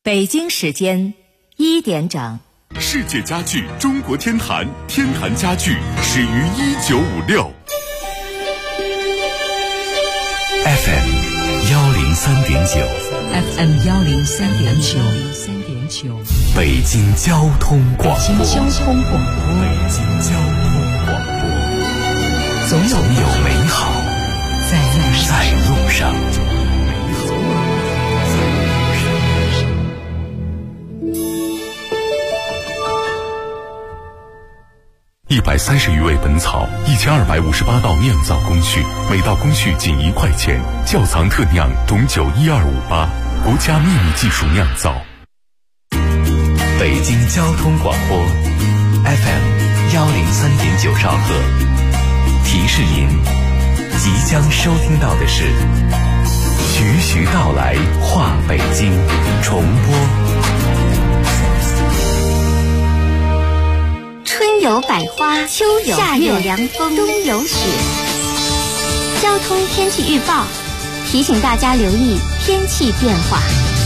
北京时间1点整。 世界家具中国天坛，天坛家具始于1956。 FM 103.9 FM 103.9 北京交通广播。 北京交通广播，总有美好在路上。130余味本草，1258道酿造工序，每道工序仅1块钱。窖藏特酿种酒12588，国家秘密技术酿造。北京交通广播 FM 103.9兆赫，提示您即将收听到的是徐徐道来话北京重播。 春有百花，秋有夏有凉风，冬有雪。交通天气预报提醒大家留意天气变化。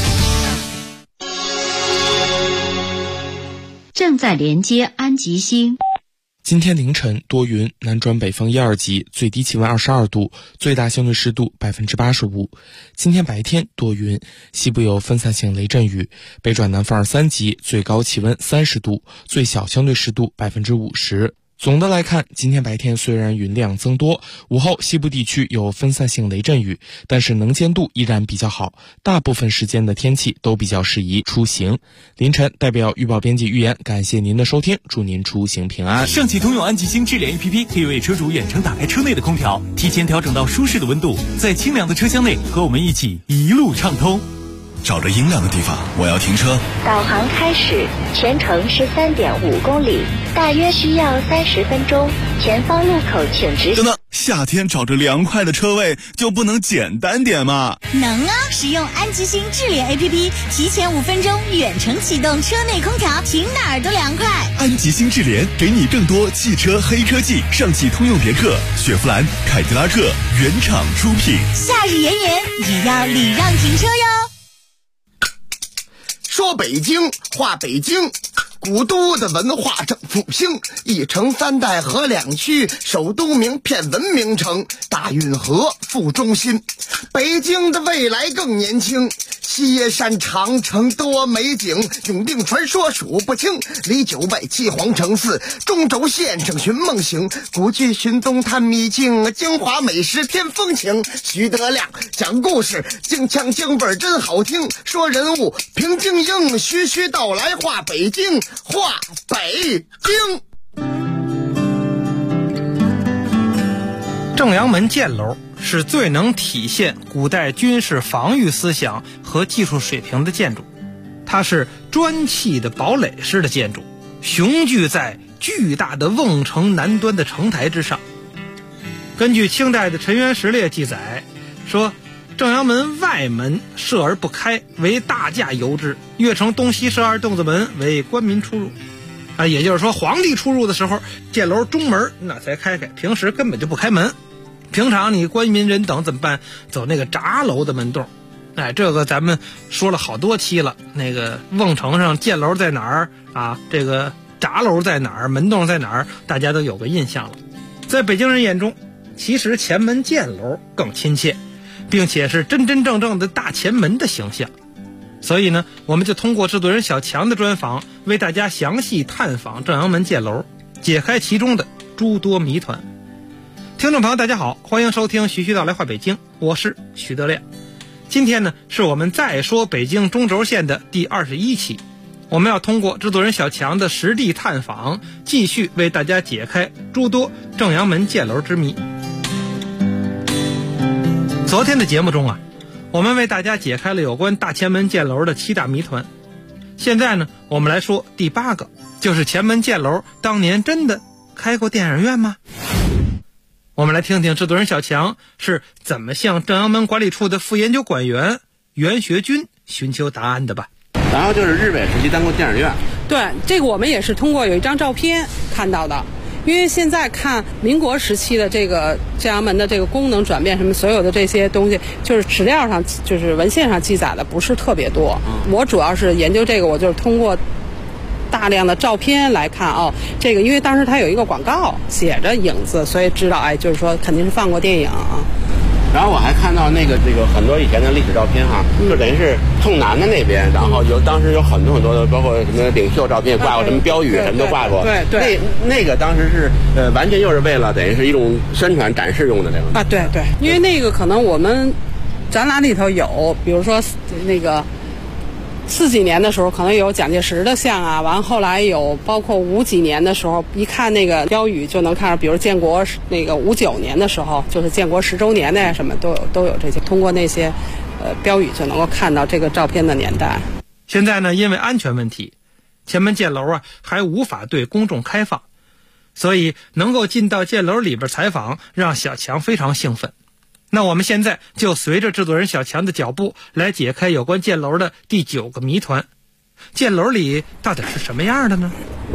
正在连接安吉星。 今天凌晨多云，南转北风1、2级，最低气温22度，最大相对湿度85%。今天白天多云，西部有分散性雷阵雨，北转南风2、3级，最高气温30度，最小相对湿度50%。总的来看，今天白天虽然云量增多，午后西部地区有分散性雷阵雨，但是能见度依然比较好，大部分时间的天气都比较适宜出行。凌晨代表预报编辑预言，感谢您的收听，祝您出行平安。 上汽通用安吉星智联 APP 可以为车主远程打开车内的空调，提前调整到舒适的温度，在清凉的车厢内和我们一起一路畅通。 找着阴凉的地方，我要停车。 导航开始，全程是3.5公里，大约需要30分钟。前方路口请直行。 等等，夏天找着凉快的车位就不能简单点吗？ 能啊！使用安吉星智联 APP， 提前5分钟远程启动车内空调，停哪儿都凉快。 安吉星智联给你更多汽车黑科技，上汽通用别克、雪佛兰、凯迪拉克原厂出品。 夏日炎炎，也要礼让停车哟。 说北京话北京，古都的文化正复兴，一城3代河2区，首都名片文明城，大运河副中心。北京的未来更年轻，西山长城多美景，永定传说数不清，离9外7皇城4，中轴线上寻梦行，古剧寻踪探秘境，京华美食添风情。徐德亮讲故事，京腔京味真好听，说人物评京英，徐徐道来话北京，话北京。 正阳门箭楼是最能体现古代军事防御思想和技术水平的建筑，它是砖砌的堡垒式的建筑，雄踞在巨大的瓮城南端的城台之上。根据清代的陈元实烈记载说，正阳门外门设而不开，为大驾游之，越城东西设2洞子门，为官民出入。也就是说，皇帝出入的时候，箭楼中门那才开，平时根本就不开门。平常你官民人等怎么办？走那个闸楼的门洞。这个咱们说了好多期了，那个瓮城上箭楼在哪儿啊？这个闸楼在哪儿？门洞在哪儿？大家都有个印象了。在北京人眼中，其实前门箭楼更亲切，并且是真真正正的大前门的形象。所以呢，我们就通过制作人小强的专访，为大家详细探访正阳门箭楼，解开其中的诸多谜团。听众朋友大家好，欢迎收听徐徐道来话北京，我是徐德亮。今天呢，是我们再说北京中轴线的第21期，我们要通过制作人小强的实地探访，继续为大家解开诸多正阳门箭楼之谜。昨天的节目中我们为大家解开了有关大前门箭楼的7大谜团。现在呢，我们来说第8个，就是前门箭楼当年真的开过电影院吗？我们来听听制作人小强是怎么向正阳门管理处的副研究管员袁学军寻求答案的吧。 然后就是日伪时期当过电影院。 对，这个我们也是通过有一张照片看到的。 因为现在看民国时期的这个正阳门的这个功能转变什么，所有的这些东西，就是史料上就是文献上记载的不是特别多。我主要是研究这个，我就是通过大量的照片来看这个因为当时它有一个广告写着影子，所以知道就是说肯定是放过电影啊。 然后我还看到这个很多以前的历史照片哈，就等于是冲南的那边，然后当时有很多的，包括什么领袖照片挂过，什么标语什么都挂过。 对， 那个当时是完全就是为了等于是一种宣传展示用的这个。 对，因为那个可能我们展览里头有，比如说那个40几年的时候可能有蒋介石的像啊，完后来有包括50几年的时候，一看那个标语就能看到，比如建国那个59年的时候，就是建国10周年的什么都有这些，通过那些标语就能够看到这个照片的年代。 现在呢，因为安全问题，前门箭楼还无法对公众开放，所以能够进到箭楼里边采访，让小强非常兴奋。那我们现在就随着制作人小强的脚步来解开有关箭楼的第9个谜团。箭楼里到底是什么样的呢？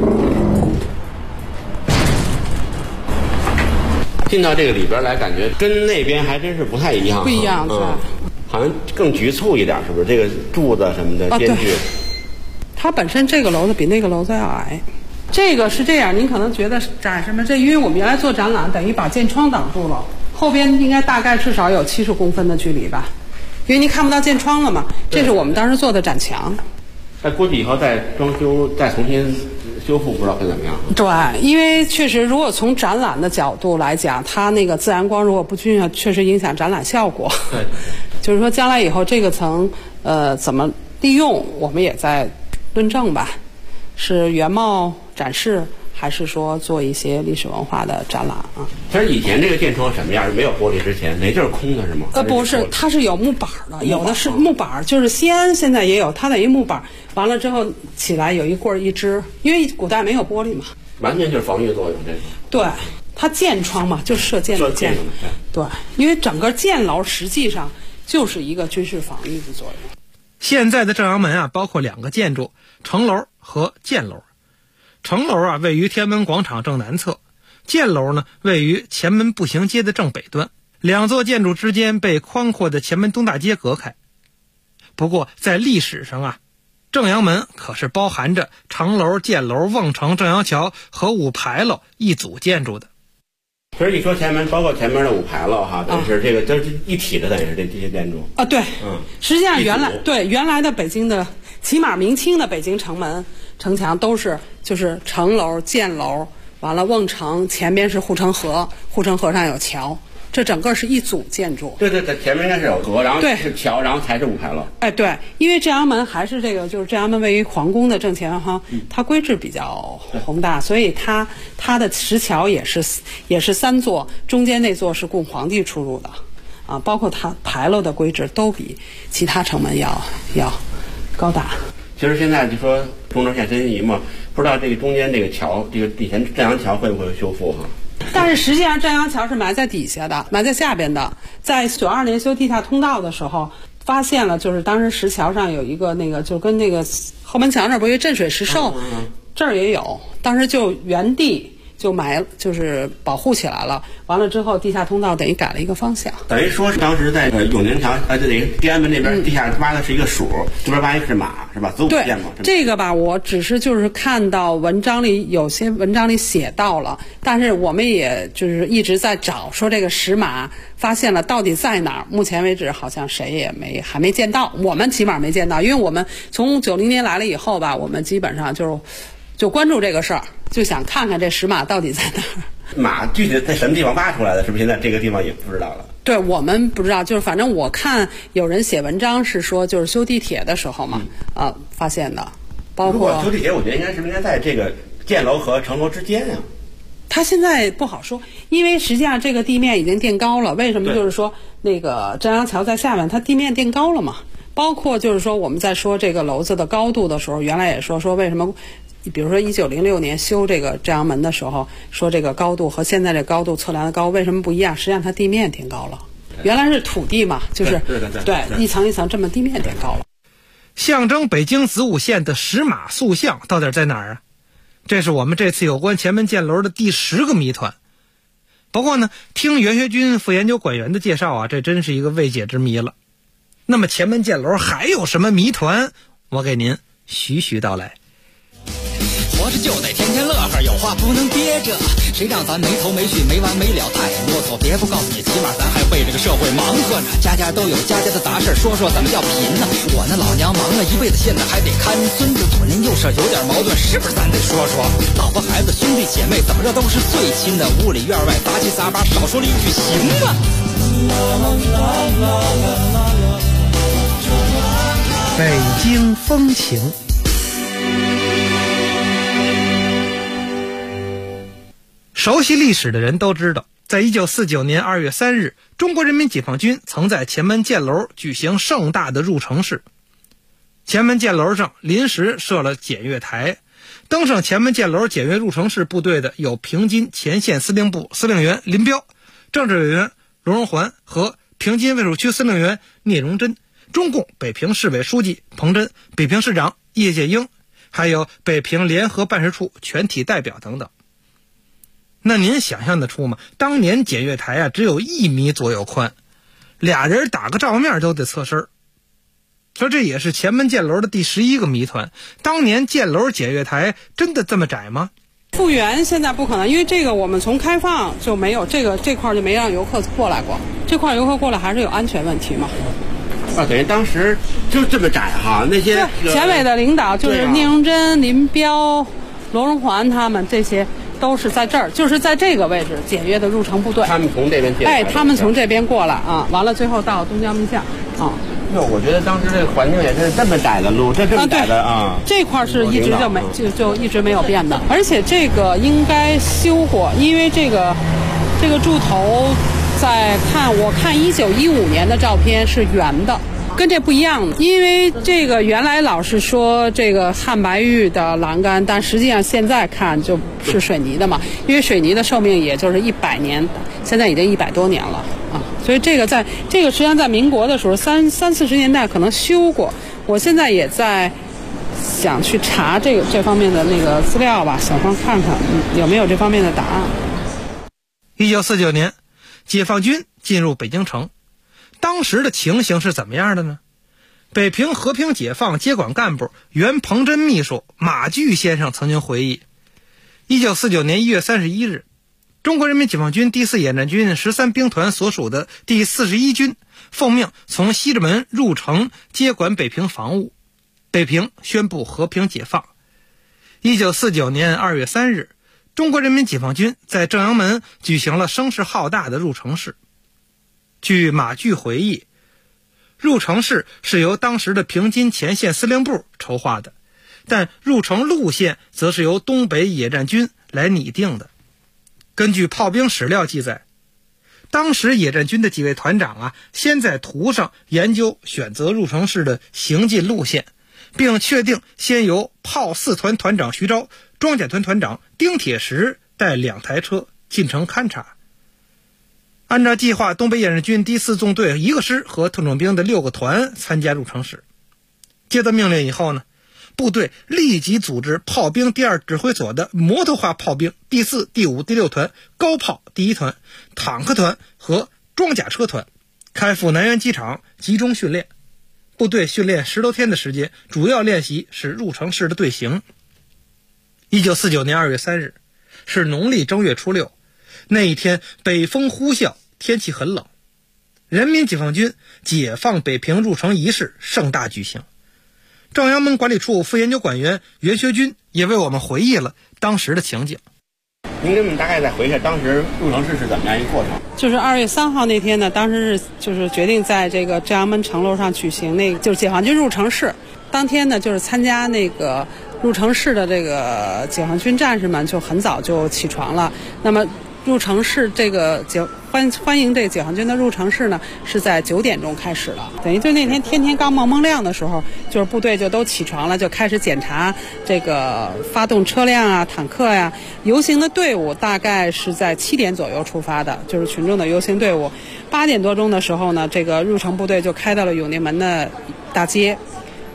进到这个里边来，感觉跟那边还真是不太一样。 不一样， 好像更局促一点，是不是？这个柱子什么的间距。 它本身这个楼子比那个楼子要矮。这个是这样，您可能觉得展什么？这因为我们原来做展览，等于把箭窗挡住了。后边应该大概至少有70公分的距离吧，因为您看不到箭窗了嘛。这是我们当时做的展墙。 那估计以后再装修、再重新修复，不知道会怎么样。 对，因为确实，如果从展览的角度来讲，它那个自然光如果不均匀，确实影响展览效果。 对， 就是说将来以后这个层怎么利用，我们也在论证吧，是原貌展示，还是说做一些历史文化的展览啊？ 其实以前这个箭窗什么样？没有玻璃之前，那就是空的是吗？ 不是，它是有木板的，有的是木板，就是西安现在也有，它等于木板，完了之后起来有一棍一支，因为古代没有玻璃嘛， 完全就是防御作用这个。 对，它箭窗嘛，就射箭的箭。对，因为整个箭楼实际上就是一个军事防御的作用。 现在的正阳门包括2个建筑，城楼和箭楼。城楼位于天安门广场正南侧，箭楼呢位于前门步行街的正北端，两座建筑之间被宽阔的前门东大街隔开。不过在历史上正阳门可是包含着城楼、箭楼、瓮城、正阳桥和五牌楼一组建筑的。 其实一说前门，包括前面的五牌楼等于是这个都是一体的，等于是这些建筑对，实际上原来的北京的，起码明清的北京城门城墙都是就是城楼、箭楼，完了瓮城，前边是护城河，护城河上有桥，这整个是一组建筑。 对，前面应该是有河，然后是桥，然后才是五牌楼。 对，因为正阳门还是这个，就是正阳门位于皇宫的正前方，它规制比较宏大，所以它的石桥也是3座，中间那座是供皇帝出入的包括它牌楼的规制都比其他城门要高大。 其实现在就说中轴线申遗嘛，不知道这个中间这个桥，这个以前正阳桥会不会修复但是实际上正阳桥是埋在底下的，埋在下边的。在92年修地下通道的时候，发现了就是当时石桥上有一个那个就跟那个后门墙那儿不是镇水石兽，这儿也有，当时就原地就埋，就是保护起来了。完了之后，地下通道等于改了一个方向。 等于说是当时在永宁桥，这等于天安门那边地下挖的是一个鼠，这边挖一个是马，是吧？子午线嘛。 这个吧，我只是就是看到文章里有些文章里写到了，但是我们也就是一直在找，说这个石马发现了到底在哪儿？目前为止好像谁也还没见到，我们起码没见到，因为我们从90年来了以后吧，我们基本上就关注这个事儿，就想看看这石马到底在哪儿。 马具体在什么地方挖出来的？是不是现在这个地方也不知道了？ 对，我们不知道，就是反正我看有人写文章是说，就是修地铁的时候嘛，发现的。包括如果修地铁，我觉得应该在这个箭楼和城楼之间它现在不好说，因为实际上这个地面已经垫高了。为什么？就是说那个正阳桥在下面，它地面垫高了嘛。包括就是说我们在说这个楼子的高度的时候，原来也说为什么。比如说1906年修这个正阳门的时候，说这个高度和现在这高度测量的高为什么不一样？实际上它地面垫高了，原来是土地嘛，就是对一层一层这么地面垫高了。 象征北京子午线的石马塑像到底在哪儿这是我们这次有关前门箭楼的第10个谜团。不过呢，听袁学军副研究馆员的介绍啊，这真是一个未解之谜了。那么前门箭楼还有什么谜团？我给您徐徐道来。 活着就得天天乐呵，有话不能憋着，谁让咱没头没绪没完没了太啰嗦。别不告诉你，起码咱还为这个社会忙活呢。家家都有家家的杂事，说说怎么叫贫呢？我那老娘忙了一辈子，现在还得看孙子，左邻右舍有点矛盾，是不是咱得说说？老婆孩子兄弟姐妹怎么着都是最亲的，屋里院外杂七杂八，少说了一句行吗？ 北京风情。熟悉历史的人都知道，在1949年2月3日，中国人民解放军曾在前门箭楼举行盛大的入城式。前门箭楼上临时设了检阅台，登上前门箭楼检阅入城式部队的有平津前线司令部司令员林彪、政治委员罗荣桓和平津卫戍区司令员聂荣臻，中共北平市委书记彭真、北平市长叶剑英，还有北平联合办事处全体代表等等。那您想象得出吗？当年检阅台啊，只有1米左右宽，俩人打个照面都得侧身。说这也是前门箭楼的第11个谜团。当年箭楼检阅台真的这么窄吗？ 复原现在不可能，因为这个我们从开放就没有这块就没让游客过来过，这块游客过来还是有安全问题嘛。 啊，等于当时就这么窄哈，那些前委的领导就是聂荣臻、林彪、罗荣桓他们这些。都是在这儿，就是在这个位置检阅的入城部队。 他们从这边进来， 他们从这边过来啊，完了最后到东江门巷啊。 我觉得当时这个环境也是这么窄的路，这么窄的啊。 这块是一直就一直没有变的，而且这个应该修过，因为这个柱头我看1915年的照片是圆的。跟这不一样的，因为这个原来老是说这个汉白玉的栏杆，但实际上现在看就是水泥的嘛，因为水泥的寿命也就是100年，现在已经100多年了啊，所以这个实际上在民国的时候30-40年代可能修过，我现在也在想去查这方面的那个资料吧，想看看有没有这方面的答案。 1949年，解放军进入北京城。当时的情形是怎么样的呢？北平和平解放接管干部原彭真秘书马巨先生曾经回忆，1949年1月31日，中国人民解放军第4野战军13兵团所属的第41军奉命从西直门入城接管北平防务，北平宣布和平解放。1949年2月3日，中国人民解放军在正阳门举行了声势浩大的入城式。据马巨回忆，入城式是由当时的平津前线司令部筹划的，但入城路线则是由东北野战军来拟定的。根据炮兵史料记载，当时野战军的几位团长啊，先在图上研究选择入城式的行进路线，并确定先由炮4团团长徐钊、装甲团团长丁铁石带2台车进城勘察。按照计划，东北野战军第4纵队1个师和特种兵的6个团参加入城式。接到命令以后呢，部队立即组织炮兵第2指挥所的摩托化炮兵第4、第5、第6团、高炮第1团、坦克团和装甲车团，开赴南苑机场集中训练。部队训练10多天的时间，主要练习是入城式的队形。1949年2月3日，是农历正月初6，那一天北风呼啸，天气很冷。人民解放军解放北平入城仪式盛大举行。正阳门管理处副研究馆员袁学军也为我们回忆了当时的情景。 您给我们大概再回忆下当时入城式是怎么样一个过程？ 就是2月3号那天呢，当时就是决定在这个正阳门城楼上举行就是解放军入城式。当天呢，就是参加那个入城式的这个解放军战士们就很早就起床了。那么入城式这个欢迎这个解放军的入城式呢，是在9点钟开始了。等于就那天天刚蒙亮的时候，就是部队就都起床了，就开始检查这个发动车辆啊、坦克呀、游行的队伍大概是在7点左右出发的，就是群众的游行队伍。8点多钟的时候呢，这个入城部队就开到了永定门的大街。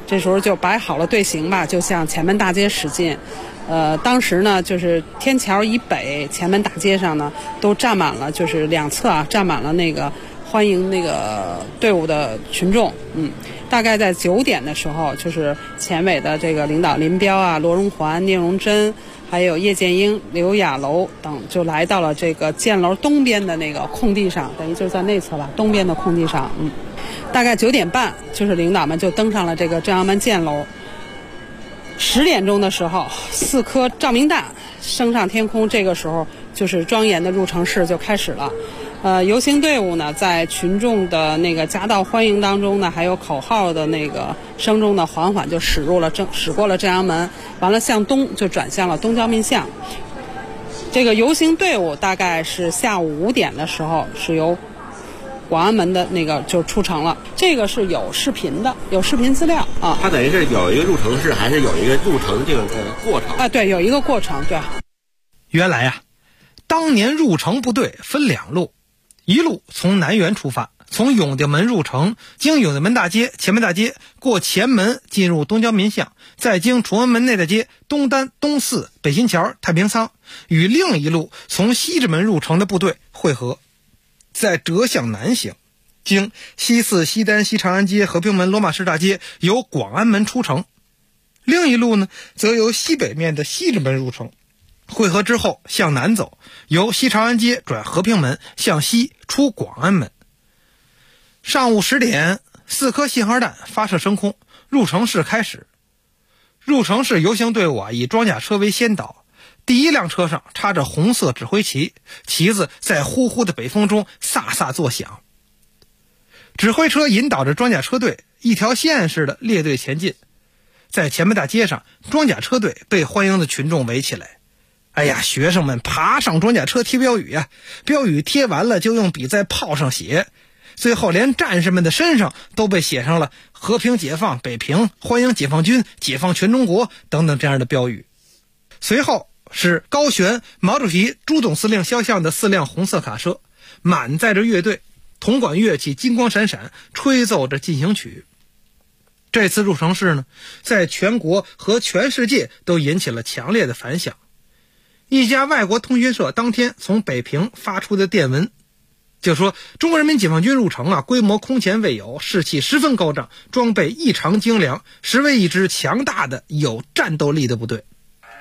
这时候就摆好了队形吧，就向前门大街驶进。当时呢，就是天桥以北前门大街上呢，都站满了，就是两侧啊，站满了那个欢迎那个队伍的群众。大概在9点的时候，就是前委的这个领导林彪啊、罗荣桓、聂荣臻，还有叶剑英、刘亚楼等，就来到了这个箭楼东边的那个空地上，等于就是在内侧吧，东边的空地上。大概9点半，就是领导们就登上了这个正阳门箭楼。10点钟的时候，4颗照明弹升上天空，这个时候就是庄严的入城式就开始了。游行队伍呢，在群众的那个夹道欢迎当中呢，还有口号的那个声中呢，缓缓就驶过了正阳门，完了向东就转向了东交民巷。这个游行队伍大概是下午5点的时候，是由广安门的那个就出城了。这个是有视频的，有视频资料啊。 它等于是有一个入城式，还是有一个入城这个过程啊？ 对，有一个过程。对， 原来呀，当年入城部队分2路。一路从南园出发，从永定门入城，经永定门大街、前门大街，过前门进入东交民巷，再经崇文门内大街、东单、东四、北新桥、太平仓，与另一路从西直门入城的部队会合，再折向南行，经西四、西单、西长安街、和平门、罗马市大街，由广安门出城。另一路呢，则由西北面的西直门入城。会合之后向南走，由西长安街转和平门向西出广安门。上午10点，4颗信号弹发射升空，入城式开始。入城式游行队伍以装甲车为先导，第一辆车上插着红色指挥旗，旗子在呼呼的北风中飒飒作响。指挥车引导着装甲车队一条线似的列队前进。在前门大街上，装甲车队被欢迎的群众围起来。学生们爬上装甲车贴标语标语贴完了就用笔在炮上写，最后连战士们的身上都被写上了和平解放北平、欢迎解放军、解放全中国等等这样的标语。随后是高悬毛主席、朱总司令肖像的4辆红色卡车，满载着乐队，铜管乐器金光闪闪，吹奏着进行曲。这次入城式呢，在全国和全世界都引起了强烈的反响。一家外国通讯社当天从北平发出的电文就说，中国人民解放军入城规模空前未有，士气十分高涨，装备异常精良，实为一支强大的有战斗力的部队。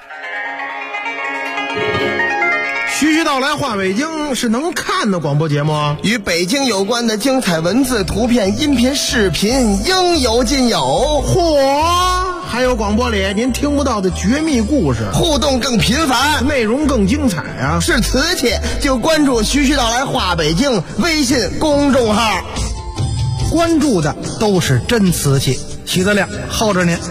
徐徐道来话北京是能看的广播节目， 与北京有关的精彩文字、图片、音频、视频应有尽有。 嚯，还有广播里您听不到的绝密故事， 互动更频繁， 内容更精彩啊！ 是瓷器就关注徐徐道来话北京微信公众号， 关注的都是真瓷器。徐德亮候着您。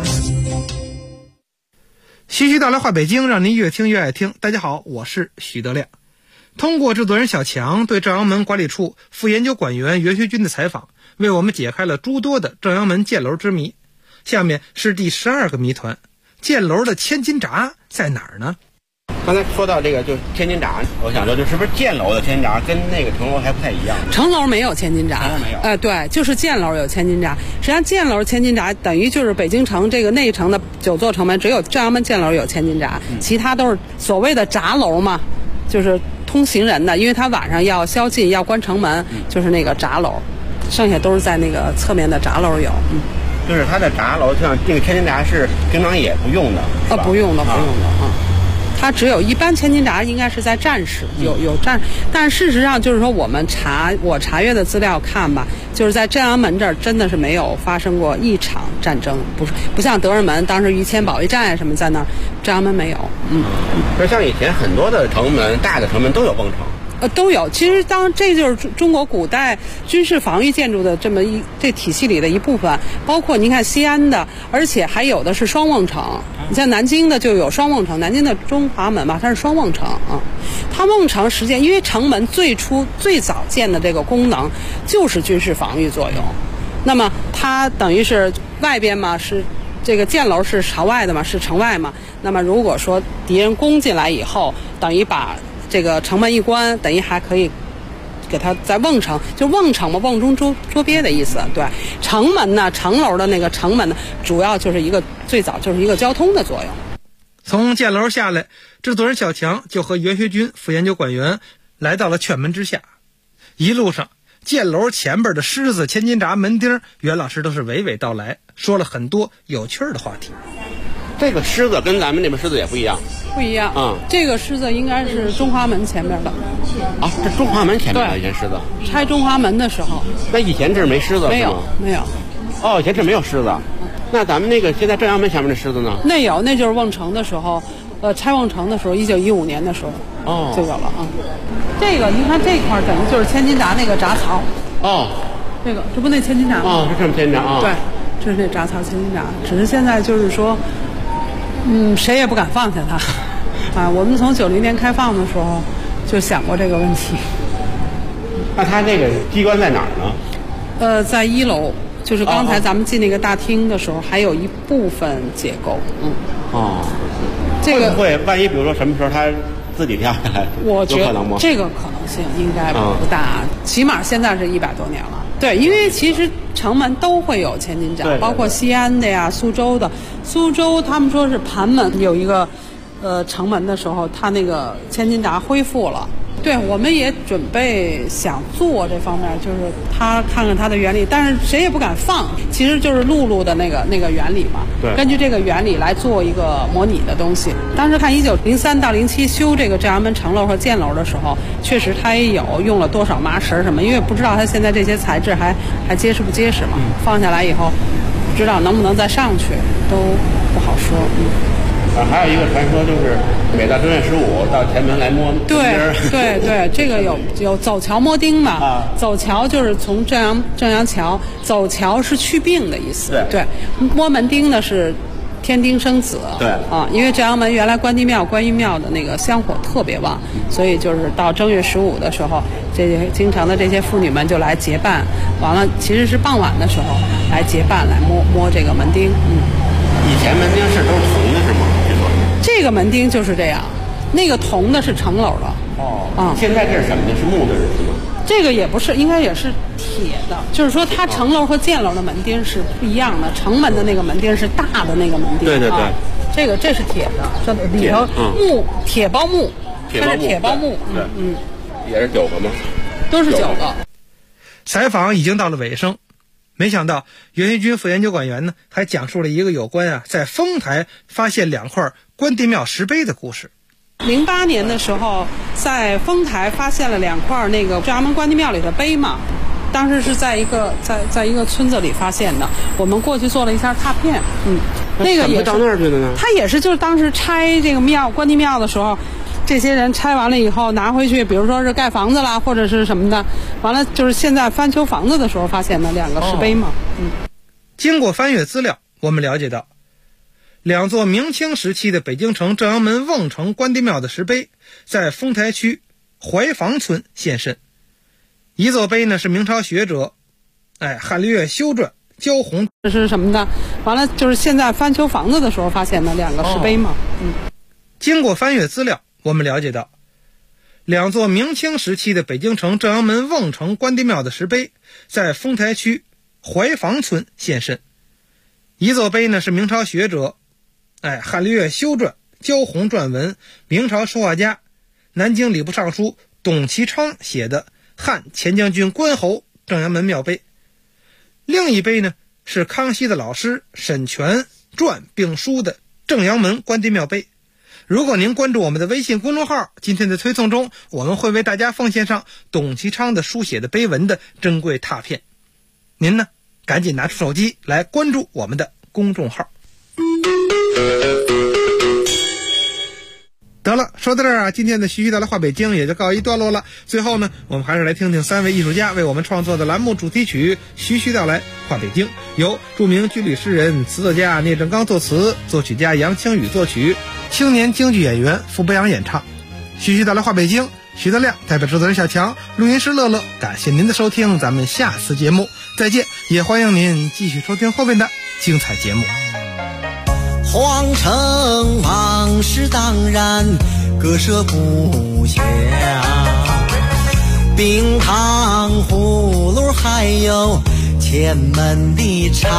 徐徐道来话北京，让您越听越爱听。大家好，我是徐德亮。通过制作人小强对正阳门管理处副研究管员袁学军的采访，为我们解开了诸多的正阳门箭楼之谜。下面是第12个谜团，箭楼的千斤闸在哪儿呢？ 刚才说到这个就千斤闸，我想说就是不是箭楼的千斤闸跟那个城楼还不太一样？ 城楼没有千斤闸， 没有。 对，就是箭楼有千斤闸。实际上箭楼千斤闸等于就是北京城这个内城的9座城门，只有正阳门箭楼有千斤闸，其他都是所谓的闸楼嘛，就是通行人的，因为他晚上要宵禁要关城门，就是那个闸楼，剩下都是在那个侧面的闸楼有。 就是它的闸楼，像这个千斤闸是平常也不用的， 不用的。它只有一般千斤闸应该是在战时有战，但事实上就是说我查阅的资料看吧，就是在正阳门这儿真的是没有发生过一场战争，不像德胜门当时于谦保卫战啊什么在那儿，正阳门没有。 就像以前很多的城门，大的城门都有瓮城。 都有。其实这就是中国古代军事防御建筑的这体系里的一部分，包括您看西安的，而且还有的是双瓮城。你像南京的就有双瓮城，南京的中华门嘛，它是双瓮城啊。它瓮城实际因为城门最早建的这个功能就是军事防御作用，那么它等于是外边嘛是这个箭楼是朝外的嘛，是城外嘛，那么如果说敌人攻进来以后，等于把这个城门一关，等于还可以给它在瓮城，就瓮城嘛，瓮中捉鳖的意思。对，城门呢，城楼的那个城门呢，主要就是最早就是一个交通的作用。 从箭楼下来，制作人小强就和袁学军副研究馆员来到了劝门之下。一路上，箭楼前边的狮子、千斤闸、门钉，袁老师都是娓娓道来，说了很多有趣的话题。 这个狮子跟咱们那边狮子也不一样。 不一样，这个狮子应该是中华门前面的。 啊，这中华门前面的以前狮子。 拆中华门的时候。 那以前这儿没狮子？ 没有，没有。 哦，以前这没有狮子。那咱们那个现在正阳门前面的狮子呢？ 那有，那就是瓮城的时候，拆瓮城的时候，1915年的时候，就有了啊。这个您看这块等于就是千斤闸那个闸槽。 哦。 这不那千斤闸吗？ 哦，是这么千斤闸啊。 对，这是那闸槽千斤闸，只是现在就是说，谁也不敢放下它。啊，我们从90年开放的时候就想过这个问题。 那它这个机关在哪儿呢？ 在1楼。就是刚才咱们进那个大厅的时候，还有一部分结构。这个会万一比如说什么时候它自己掉下来， 我觉得有可能吗？ 这个可能性应该不大，起码现在是100多年了。对，因为其实城门都会有千斤闸，包括西安的呀、苏州的。苏州他们说是盘门有一个城门的时候，它那个千斤闸恢复了。对，我们也准备想做这方面，就是看看它的原理，但是谁也不敢放，其实就是露露的那个原理嘛。 对， 根据这个原理来做一个模拟的东西。当时看1903到07修这个正阳门城楼和箭楼的时候，确实它也有用了多少麻绳什么，因为不知道它现在这些材质还结实不结实嘛。放下来以后，不知道能不能再上去，都不好说。 还有一个传说就是，每到正月15到前门来摸钉儿。 对，这个有走桥摸钉嘛。走桥就是从正阳桥，走桥是祛病的意思。对，摸门钉呢是添丁生子。 对因为正阳门原来关帝庙、观音庙的那个香火特别旺，所以就是到正月15的时候，京城的这些妇女们就来结伴，完了其实是傍晚的时候来结伴来摸这个门钉。 以前门钉都是铜的是吗？ 这个门钉就是这样，那个铜的是城楼的。 现在这是什么的？是木的是吗？ 这个也不是，应该也是铁的。就是说，它城楼和箭楼的门钉是不一样的。城门的那个门钉是大的那个门钉。 对。 这是铁的，这里头铁包木，它是铁包木。 也是9个吗？ 都是9个。 采访已经到了尾声。没想到袁学军副研究馆员呢，还讲述了一个有关在丰台发现2块关帝庙石碑的故事。 08年的时候，在丰台发现了2块那个正阳门关帝庙里的碑嘛，当时是在一个村子里发现的，我们过去做了一下拓片。那个也是到那儿去的呢？ 他也是就是当时拆这个庙关帝庙的时候。这些人拆完了以后拿回去，比如说是盖房子啦，或者是什么的，完了就是现在翻修房子的时候发现的2个石碑嘛。 经过翻阅资料，我们了解到，2座明清时期的北京城正阳门瓮城关帝庙的石碑，在丰台区怀房村现身。一座碑呢是明朝学者汉历月修撰焦红， 这是什么的？完了就是现在翻修房子的时候发现的2个石碑嘛。 经过翻阅资料，我们了解到，2座明清时期的北京城正阳门瓮城关帝庙的石碑，在丰台区怀房村现身。一座碑呢是明朝学者汉历月修撰焦红撰文，明朝书画家南京礼部尚书董其昌写的汉前将军关侯正阳门庙碑。另一碑呢是康熙的老师沈全撰并书的正阳门关帝庙碑。如果您关注我们的微信公众号，今天的推送中我们会为大家奉献上董其昌的书写的碑文的珍贵拓片。您呢赶紧拿出手机来关注我们的公众号。得了，说到这儿今天的徐徐道来话北京也就告一段落了。最后呢，我们还是来听听3位艺术家为我们创作的栏目主题曲《徐徐道来话北京》，由著名军旅诗人、词作家聂正刚作词，作曲家杨清宇作曲，青年京剧演员傅北阳演唱。徐徐道来话北京，徐德亮代表制作人小强，录音师乐乐，感谢您的收听，咱们下次节目再见，也欢迎您继续收听后面的精彩节目。 皇城往事当然，割舍不下， 冰糖葫芦还有前门的茶，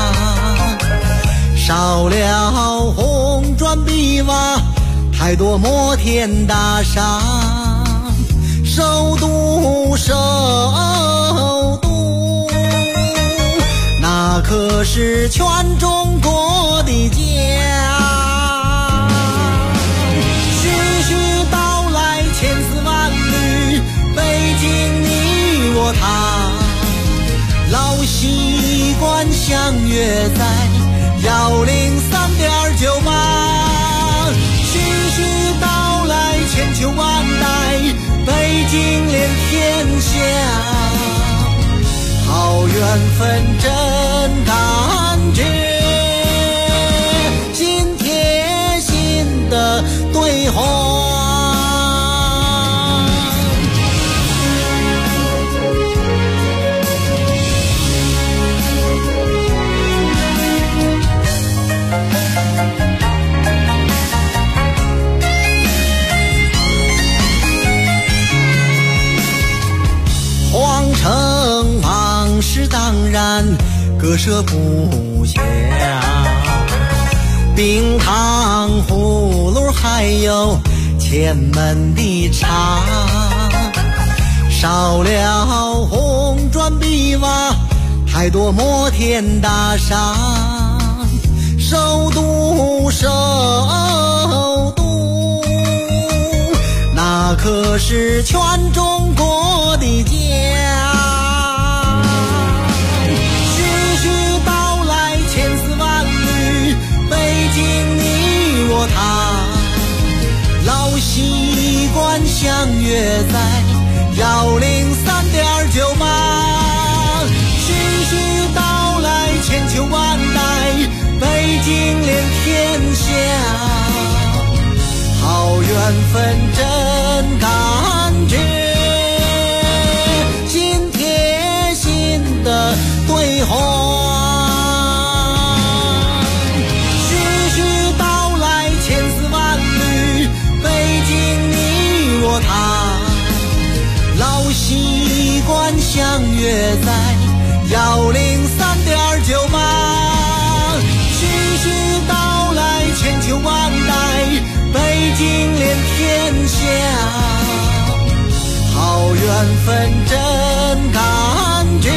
少了红砖碧瓦，太多摩天大厦。首都首都，那可是全中国的家。徐徐道来千丝万缕，北京你我他，老习惯相约在103.98。徐徐道来千秋万代，北京连天下，好缘分真感觉，心贴心的对话。皇城往事当然割舍不下，冰糖葫芦还有前门的茶，少了红砖碧瓦，太多摩天大厦。首都首都，那可是全中国的家。徐徐道来千丝万缕，北京你我他，老习惯相约在103.98。徐徐道来千秋万代，北京连天下，好缘分真感觉，心贴心的对话。徐徐道来千丝万缕，北京你我他，老习惯相约在103.98。徐徐道来千秋万代，北京连天下，好缘分真感觉，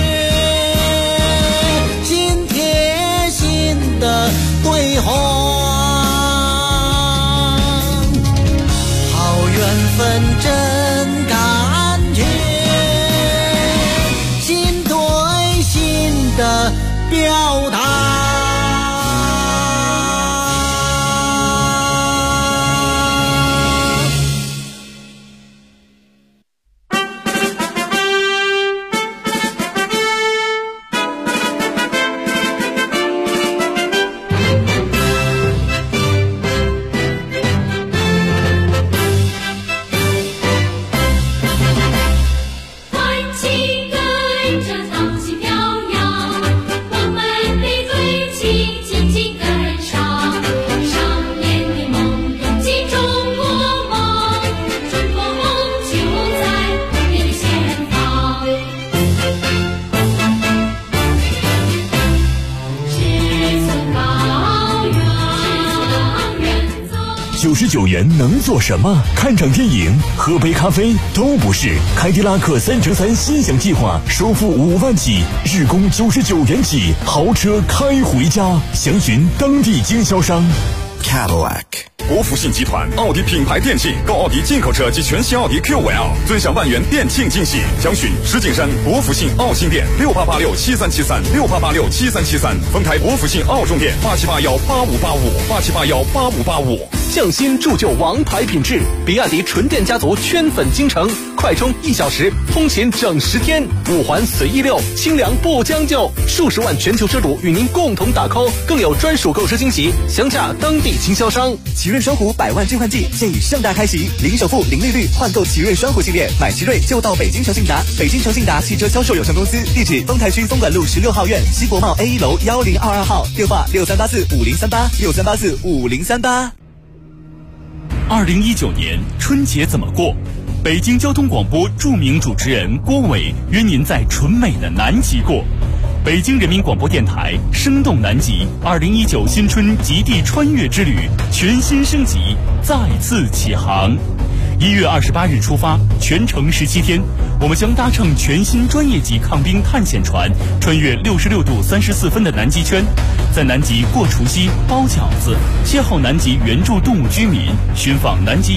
心贴心的对话。好缘分真感觉，心对心的表达。 99元能做什么？看场电影、喝杯咖啡都不是。凯迪拉克3乘3心享计划，首付5万起，日供99元起，豪车开回家。详询当地经销商。 Cadillac。国福信集团奥迪品牌电庆，购奥迪进口车及全新奥迪 Q5L， 尊享万元电庆惊喜。详询石景山国福信奥新店68867373，68867373，丰台国福信奥中店87818585，87818585。 匠心铸就王牌品质，比亚迪纯电家族圈粉京城，快充1小时，通勤整10天，5环随意溜，清凉不将就，数十万全球车主与您共同打 call， 更有专属购车惊喜，详洽当地经销商。 奇瑞双虎100万置换季现已盛大开启，零首付、零利率换购奇瑞双虎系列，买奇瑞就到北京诚信达。北京诚信达汽车销售有限公司，地址丰台区松管路16号院西国贸 A1 楼1022号，电话63845038，63845038。 2019年春节怎么过？ 北京交通广播著名主持人郭伟约您在纯美的南极过。北京人民广播电台生动南极2019新春极地穿越之旅全新升级，再次起航。1月28日出发，全程17天，我们将搭乘全新专业级抗冰探险船，穿越66度34分的南极圈，在南极过除夕、包饺子，邂逅南极原住动物居民，寻访南极